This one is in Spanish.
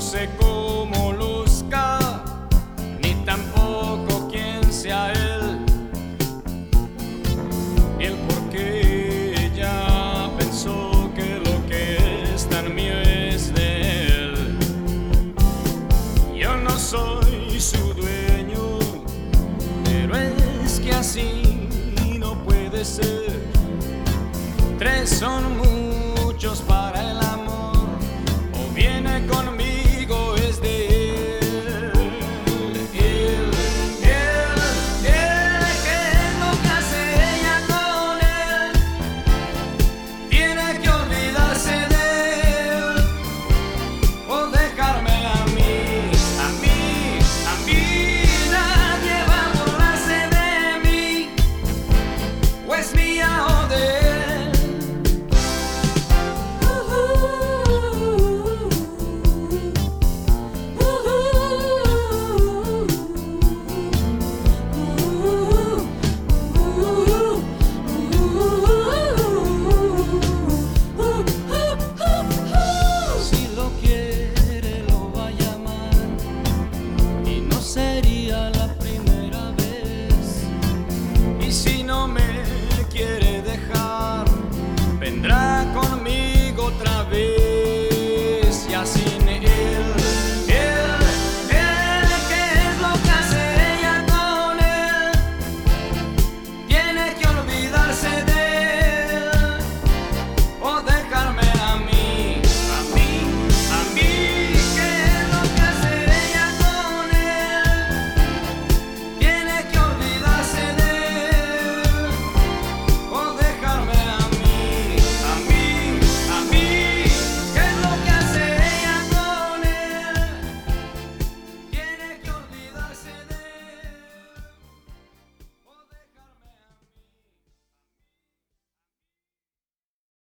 sé cómo luzca, ni tampoco quién sea él, ni el por qué ella pensó que lo que es tan mío es de él. Yo no soy su dueño, pero es que así no puede ser. Tres son muchos